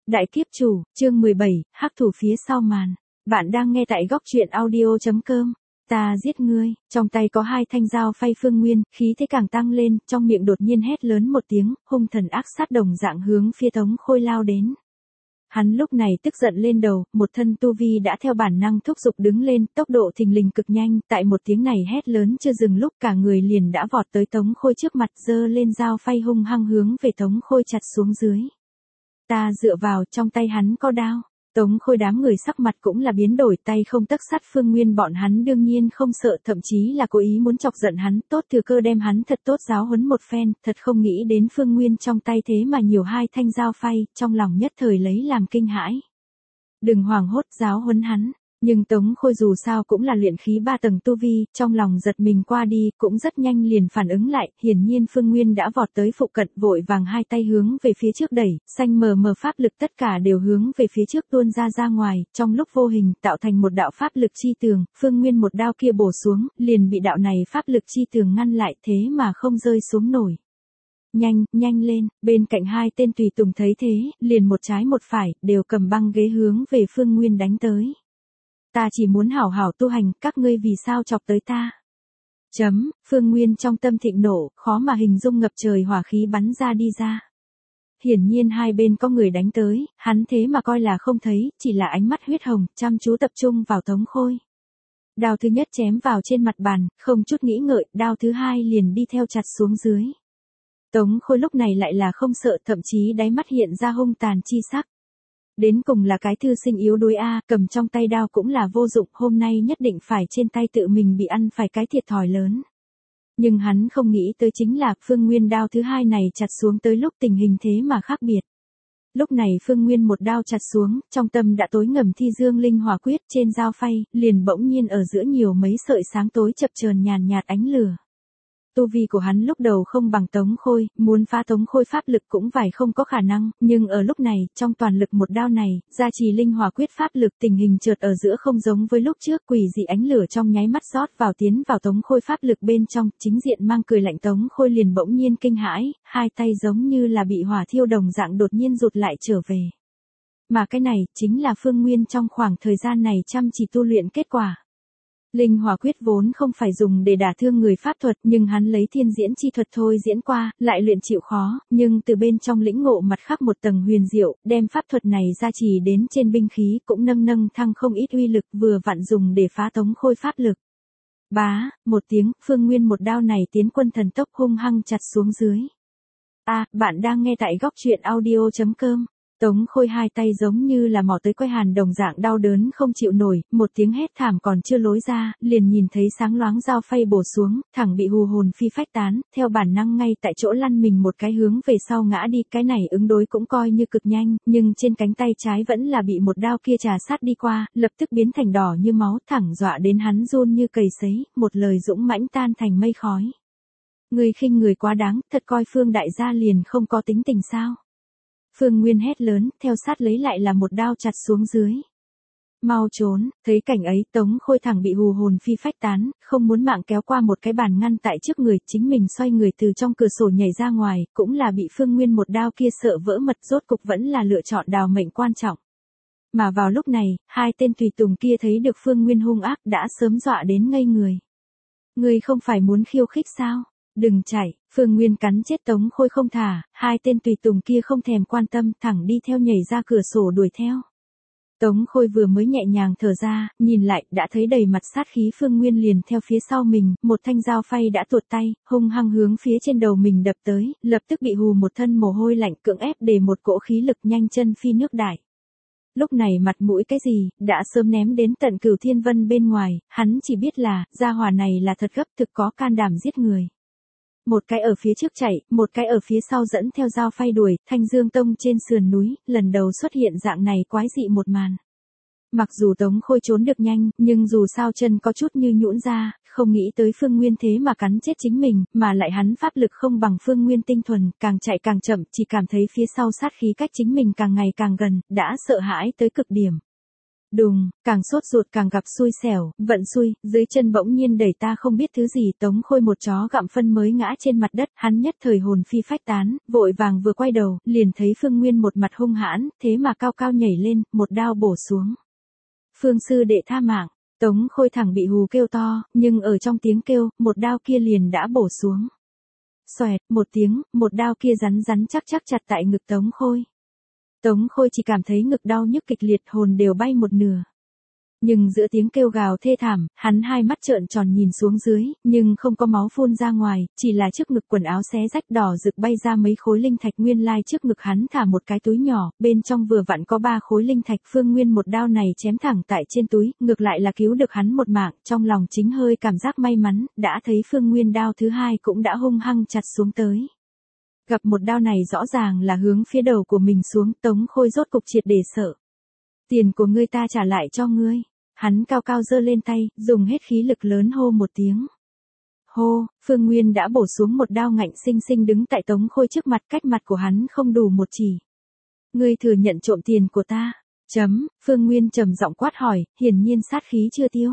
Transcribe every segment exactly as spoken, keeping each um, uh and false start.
Đại kiếp chủ, chương mười bảy, hắc thủ phía sau màn. Bạn đang nghe tại góc truyện audio chấm com. Ta giết ngươi, trong tay có hai thanh dao phay Phương Nguyên, khí thế càng tăng lên, trong miệng đột nhiên hét lớn một tiếng, hung thần ác sát đồng dạng hướng phía Tống Khôi lao đến. Hắn lúc này tức giận lên đầu, một thân tu vi đã theo bản năng thúc giục đứng lên, tốc độ thình lình cực nhanh, tại một tiếng này hét lớn chưa dừng lúc cả người liền đã vọt tới Tống Khôi trước mặt, giơ lên dao phay hung hăng hướng về Tống Khôi chặt xuống dưới. Ta dựa vào, trong tay hắn có đao. Tống Khôi đám người sắc mặt cũng là biến đổi, tay không tấc sắt Phương Nguyên bọn hắn đương nhiên không sợ, thậm chí là cố ý muốn chọc giận hắn, tốt thừa cơ đem hắn thật tốt giáo huấn một phen, thật không nghĩ đến Phương Nguyên trong tay thế mà nhiều hai thanh dao phay, trong lòng nhất thời lấy làm kinh hãi. Đừng hoảng hốt, giáo huấn hắn. Nhưng Tống Khôi dù sao cũng là luyện khí ba tầng tu vi, trong lòng giật mình qua đi, cũng rất nhanh liền phản ứng lại, hiển nhiên Phương Nguyên đã vọt tới phụ cận, vội vàng hai tay hướng về phía trước đẩy, xanh mờ mờ pháp lực tất cả đều hướng về phía trước tuôn ra ra ngoài, trong lúc vô hình tạo thành một đạo pháp lực chi tường, Phương Nguyên một đao kia bổ xuống, liền bị đạo này pháp lực chi tường ngăn lại, thế mà không rơi xuống nổi. Nhanh, nhanh lên, bên cạnh hai tên tùy tùng thấy thế, liền một trái một phải, đều cầm băng ghế hướng về Phương Nguyên đánh tới. Ta chỉ muốn hảo hảo tu hành, các ngươi vì sao chọc tới ta? Chấm, Phương Nguyên trong tâm thịnh nộ, khó mà hình dung ngập trời hỏa khí bắn ra đi ra. Hiển nhiên hai bên có người đánh tới, hắn thế mà coi là không thấy, chỉ là ánh mắt huyết hồng, chăm chú tập trung vào Tống Khôi. Đao thứ nhất chém vào trên mặt bàn, không chút nghĩ ngợi, đao thứ hai liền đi theo chặt xuống dưới. Tống Khôi lúc này lại là không sợ, thậm chí đáy mắt hiện ra hung tàn chi sắc. Đến cùng là cái thư sinh yếu đuối a, cầm trong tay đao cũng là vô dụng, hôm nay nhất định phải trên tay tự mình bị ăn phải cái thiệt thòi lớn. Nhưng hắn không nghĩ tới chính là Phương Nguyên đao thứ hai này chặt xuống tới lúc tình hình thế mà khác biệt. Lúc này Phương Nguyên một đao chặt xuống, trong tâm đã tối ngầm thi dương linh hỏa quyết trên dao phay, liền bỗng nhiên ở giữa nhiều mấy sợi sáng tối chập chờn nhàn nhạt ánh lửa. Tu vi của hắn lúc đầu không bằng Tống Khôi, muốn phá Tống Khôi pháp lực cũng phải không có khả năng, nhưng ở lúc này, trong toàn lực một đao này, gia trì linh hỏa quyết pháp lực tình hình chợt ở giữa không giống với lúc trước, quỷ dị ánh lửa trong nháy mắt rót vào tiến vào Tống Khôi pháp lực bên trong, chính diện mang cười lạnh Tống Khôi liền bỗng nhiên kinh hãi, hai tay giống như là bị hỏa thiêu đồng dạng đột nhiên rụt lại trở về. Mà cái này, chính là Phương Nguyên trong khoảng thời gian này chăm chỉ tu luyện kết quả. Linh hỏa quyết vốn không phải dùng để đả thương người pháp thuật, nhưng hắn lấy thiên diễn chi thuật thôi diễn qua, lại luyện chịu khó, nhưng từ bên trong lĩnh ngộ mặt khác một tầng huyền diệu, đem pháp thuật này gia trì đến trên binh khí, cũng nâng nâng thăng không ít uy lực, vừa vặn dùng để phá Tống Khôi pháp lực. Bá, một tiếng, Phương Nguyên một đao này tiến quân thần tốc hung hăng chặt xuống dưới. A, bạn đang nghe tại góc truyện audio chấm com. Tống Khôi hai tay giống như là mò tới quay hàn đồng dạng đau đớn không chịu nổi, một tiếng hét thảm còn chưa lối ra, liền nhìn thấy sáng loáng dao phay bổ xuống, thẳng bị hù hồn phi phách tán, theo bản năng ngay tại chỗ lăn mình một cái hướng về sau ngã đi, cái này ứng đối cũng coi như cực nhanh, nhưng trên cánh tay trái vẫn là bị một đao kia trà sát đi qua, lập tức biến thành đỏ như máu, thẳng dọa đến hắn run như cầy sấy, một lời dũng mãnh tan thành mây khói. Người khinh người quá đáng, thật coi Phương đại gia liền không có tính tình sao? Phương Nguyên hét lớn, theo sát lấy lại là một đao chặt xuống dưới. Mau trốn, thấy cảnh ấy Tống Khôi thẳng bị hù hồn phi phách tán, không muốn mạng kéo qua một cái bàn ngăn tại trước người, chính mình xoay người từ trong cửa sổ nhảy ra ngoài, cũng là bị Phương Nguyên một đao kia sợ vỡ mật, rốt cục vẫn là lựa chọn đào mệnh quan trọng. Mà vào lúc này, hai tên tùy tùng kia thấy được Phương Nguyên hung ác đã sớm dọa đến ngây người. Người không phải muốn khiêu khích sao? Đừng chạy, Phương Nguyên cắn chết Tống Khôi không thả, hai tên tùy tùng kia không thèm quan tâm, thẳng đi theo nhảy ra cửa sổ đuổi theo. Tống Khôi vừa mới nhẹ nhàng thở ra, nhìn lại, đã thấy đầy mặt sát khí Phương Nguyên liền theo phía sau mình, một thanh dao phay đã tuột tay, hung hăng hướng phía trên đầu mình đập tới, lập tức bị hù một thân mồ hôi lạnh, cưỡng ép để một cỗ khí lực nhanh chân phi nước đại. Lúc này mặt mũi cái gì, đã sớm ném đến tận Cửu Thiên Vân bên ngoài, hắn chỉ biết là, gia hỏa này là thật gấp, thực có can đảm giết người. Một cái ở phía trước chạy, một cái ở phía sau dẫn theo dao phay đuổi, Thanh Dương Tông trên sườn núi, lần đầu xuất hiện dạng này quái dị một màn. Mặc dù Tống Khôi trốn được nhanh, nhưng dù sao chân có chút như nhũn ra, không nghĩ tới Phương Nguyên thế mà cắn chết chính mình, mà lại hắn pháp lực không bằng Phương Nguyên tinh thuần, càng chạy càng chậm, chỉ cảm thấy phía sau sát khí cách chính mình càng ngày càng gần, đã sợ hãi tới cực điểm. Đùng, càng sốt ruột càng gặp xui xẻo, vận xui, dưới chân bỗng nhiên đẩy ta không biết thứ gì. Tống Khôi một chó gặm phân mới ngã trên mặt đất, hắn nhất thời hồn phi phách tán, vội vàng vừa quay đầu, liền thấy Phương Nguyên một mặt hung hãn, thế mà cao cao nhảy lên, một đao bổ xuống. Phương sư đệ tha mạng, Tống Khôi thẳng bị hù kêu to, nhưng ở trong tiếng kêu, một đao kia liền đã bổ xuống. Xoẹt, một tiếng, một đao kia rắn rắn chắc chắc chặt tại ngực Tống Khôi. Tống Khôi chỉ cảm thấy ngực đau nhức kịch liệt, hồn đều bay một nửa. Nhưng giữa tiếng kêu gào thê thảm, hắn hai mắt trợn tròn nhìn xuống dưới, nhưng không có máu phun ra ngoài, chỉ là trước ngực quần áo xé rách đỏ rực bay ra mấy khối linh thạch. Nguyên lai trước ngực hắn thả một cái túi nhỏ, bên trong vừa vặn có ba khối linh thạch. Phương Nguyên một đao này chém thẳng tại trên túi, ngược lại là cứu được hắn một mạng, trong lòng chính hơi cảm giác may mắn, đã thấy Phương Nguyên đao thứ hai cũng đã hung hăng chặt xuống tới. Gặp một đao này rõ ràng là hướng phía đầu của mình xuống, Tống Khôi rốt cục triệt để sợ. Tiền của ngươi ta trả lại cho ngươi. Hắn cao cao giơ lên tay, dùng hết khí lực lớn hô một tiếng. Hô, Phương Nguyên đã bổ xuống một đao ngạnh sinh sinh đứng tại Tống Khôi trước mặt, cách mặt của hắn không đủ một chỉ. Ngươi thừa nhận trộm tiền của ta. Chấm, Phương Nguyên trầm giọng quát hỏi, hiển nhiên sát khí chưa tiêu.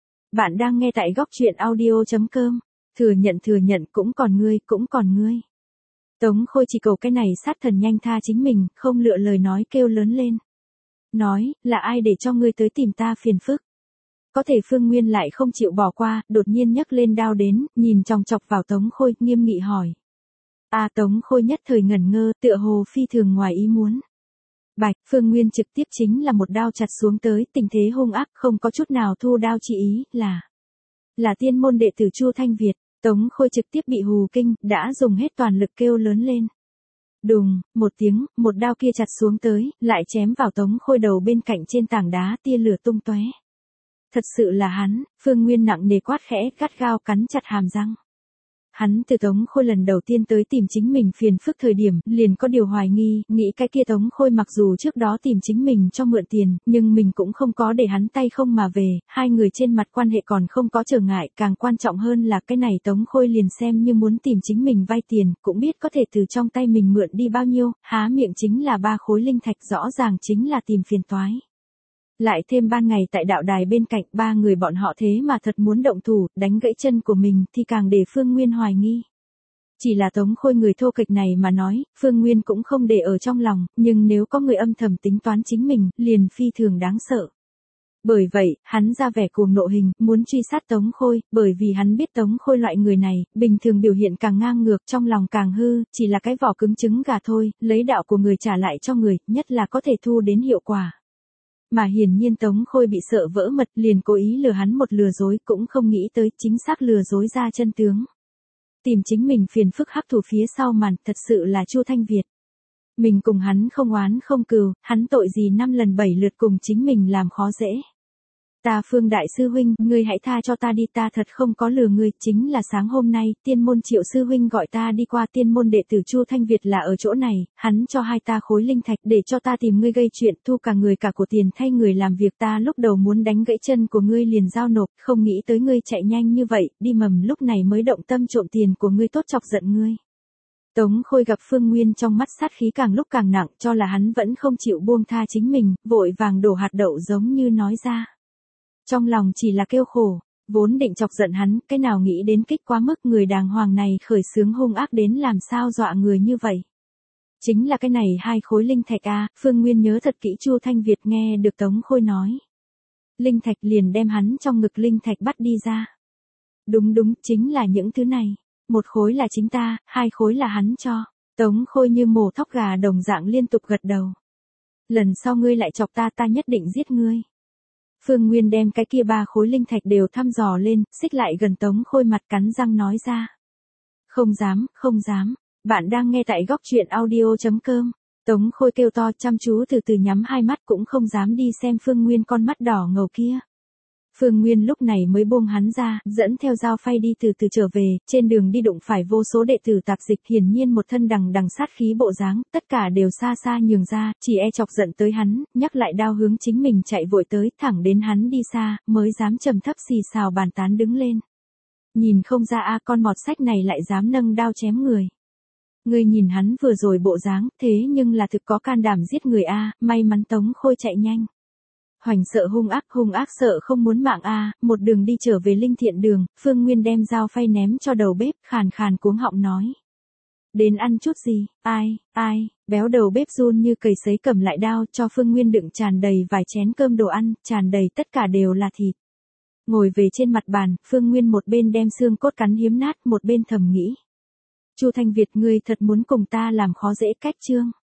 Bạn đang nghe tại góc truyện audio chấm com. Thừa nhận thừa nhận cũng còn ngươi, cũng còn ngươi. Tống Khôi chỉ cầu cái này sát thần nhanh tha chính mình, không lựa lời nói kêu lớn lên. Nói, là ai để cho ngươi tới tìm ta phiền phức? Có thể Phương Nguyên lại không chịu bỏ qua, đột nhiên nhấc lên đao đến, nhìn chòng chọc vào Tống Khôi, nghiêm nghị hỏi. À Tống Khôi nhất thời ngẩn ngơ, tựa hồ phi thường ngoài ý muốn. Bạch, Phương Nguyên trực tiếp chính là một đao chặt xuống tới, tình thế hung ác, không có chút nào thu đao chỉ ý, là... Là tiên môn đệ tử Chu Thanh Việt. Tống Khôi trực tiếp bị hù kinh, đã dùng hết toàn lực kêu lớn lên. Đùng, một tiếng, một đao kia chặt xuống tới, lại chém vào Tống Khôi đầu bên cạnh trên tảng đá, tia lửa tung tóe. Thật sự là hắn, Phương Nguyên nặng nề quát khẽ, gắt gao cắn chặt hàm răng. Hắn từ Tống Khôi lần đầu tiên tới tìm chính mình phiền phức thời điểm, liền có điều hoài nghi, nghĩ cái kia Tống Khôi mặc dù trước đó tìm chính mình cho mượn tiền, nhưng mình cũng không có để hắn tay không mà về, hai người trên mặt quan hệ còn không có trở ngại, càng quan trọng hơn là cái này Tống Khôi liền xem như muốn tìm chính mình vay tiền, cũng biết có thể từ trong tay mình mượn đi bao nhiêu, há miệng chính là ba khối linh thạch, rõ ràng chính là tìm phiền toái. Lại thêm ban ngày tại đạo đài bên cạnh, ba người bọn họ thế mà thật muốn động thủ, đánh gãy chân của mình thì càng để Phương Nguyên hoài nghi. Chỉ là Tống Khôi người thô kịch này mà nói, Phương Nguyên cũng không để ở trong lòng, nhưng nếu có người âm thầm tính toán chính mình, liền phi thường đáng sợ. Bởi vậy, hắn ra vẻ cuồng nộ hình, muốn truy sát Tống Khôi, bởi vì hắn biết Tống Khôi loại người này, bình thường biểu hiện càng ngang ngược, trong lòng càng hư, chỉ là cái vỏ cứng trứng gà thôi, lấy đạo của người trả lại cho người, nhất là có thể thu đến hiệu quả. Mà hiển nhiên Tống Khôi bị sợ vỡ mật, liền cố ý lừa hắn một lừa dối, cũng không nghĩ tới chính xác lừa dối ra chân tướng. Tìm chính mình phiền phức hắc thủ phía sau màn, thật sự là Chu Thanh Việt. Mình cùng hắn không oán không cừu, hắn tội gì năm lần bảy lượt cùng chính mình làm khó dễ. Ta Phương đại sư huynh, ngươi hãy tha cho ta đi, ta thật không có lừa ngươi, chính là sáng hôm nay, tiên môn Triệu sư huynh gọi ta đi qua, tiên môn đệ tử Chu Thanh Việt là ở chỗ này, hắn cho hai ta khối linh thạch để cho ta tìm ngươi gây chuyện, thu cả người cả của tiền thay người làm việc, ta lúc đầu muốn đánh gãy chân của ngươi liền giao nộp, không nghĩ tới ngươi chạy nhanh như vậy, đi mầm lúc này mới động tâm trộm tiền của ngươi, tốt chọc giận ngươi. Tống Khôi gặp Phương Nguyên trong mắt sát khí càng lúc càng nặng, cho là hắn vẫn không chịu buông tha chính mình, vội vàng đổ hạt đậu giống như nói ra. Trong lòng chỉ là kêu khổ, vốn định chọc giận hắn, cái nào nghĩ đến kích quá mức, người đàng hoàng này khởi xướng hung ác đến làm sao dọa người như vậy. Chính là cái này hai khối linh thạch a, Phương Nguyên nhớ thật kỹ Chu Thanh Việt nghe được Tống Khôi nói. Linh thạch liền đem hắn trong ngực linh thạch bắt đi ra. Đúng đúng, chính là những thứ này. Một khối là chính ta, hai khối là hắn cho. Tống Khôi như mổ thóc gà đồng dạng liên tục gật đầu. Lần sau ngươi lại chọc ta, ta nhất định giết ngươi. Phương Nguyên đem cái kia ba khối linh thạch đều thăm dò lên, xích lại gần Tống Khôi, mặt cắn răng nói ra. Không dám, không dám, bạn đang nghe tại góc truyện audio chấm com. Tống Khôi kêu to, chăm chú từ từ nhắm hai mắt, cũng không dám đi xem Phương Nguyên con mắt đỏ ngầu kia. Phương Nguyên lúc này mới buông hắn ra, dẫn theo dao phay đi từ từ trở về, trên đường đi đụng phải vô số đệ tử tạp dịch, hiển nhiên một thân đằng đằng sát khí bộ dáng, tất cả đều xa xa nhường ra, chỉ e chọc giận tới hắn, nhắc lại đao hướng chính mình chạy vội tới, thẳng đến hắn đi xa, mới dám trầm thấp xì xào bàn tán đứng lên. Nhìn không ra a, con mọt sách này lại dám nâng đao chém người. Ngươi nhìn hắn vừa rồi bộ dáng, thế nhưng là thực có can đảm giết người a, may mắn Tống Khôi chạy nhanh. Hoành sợ hung ác, hung ác sợ không muốn mạng a, một đường đi trở về linh thiện đường, Phương Nguyên đem dao phay ném cho đầu bếp, khàn khàn cuống họng nói. Đến ăn chút gì, ai, ai, béo đầu bếp run như cầy sấy cầm lại đao cho Phương Nguyên đựng tràn đầy vài chén cơm đồ ăn, tràn đầy tất cả đều là thịt. Ngồi về trên mặt bàn, Phương Nguyên một bên đem xương cốt cắn hiếm nát, một bên thầm nghĩ. Chu Thanh Việt, ngươi thật muốn cùng ta làm khó dễ cách chương.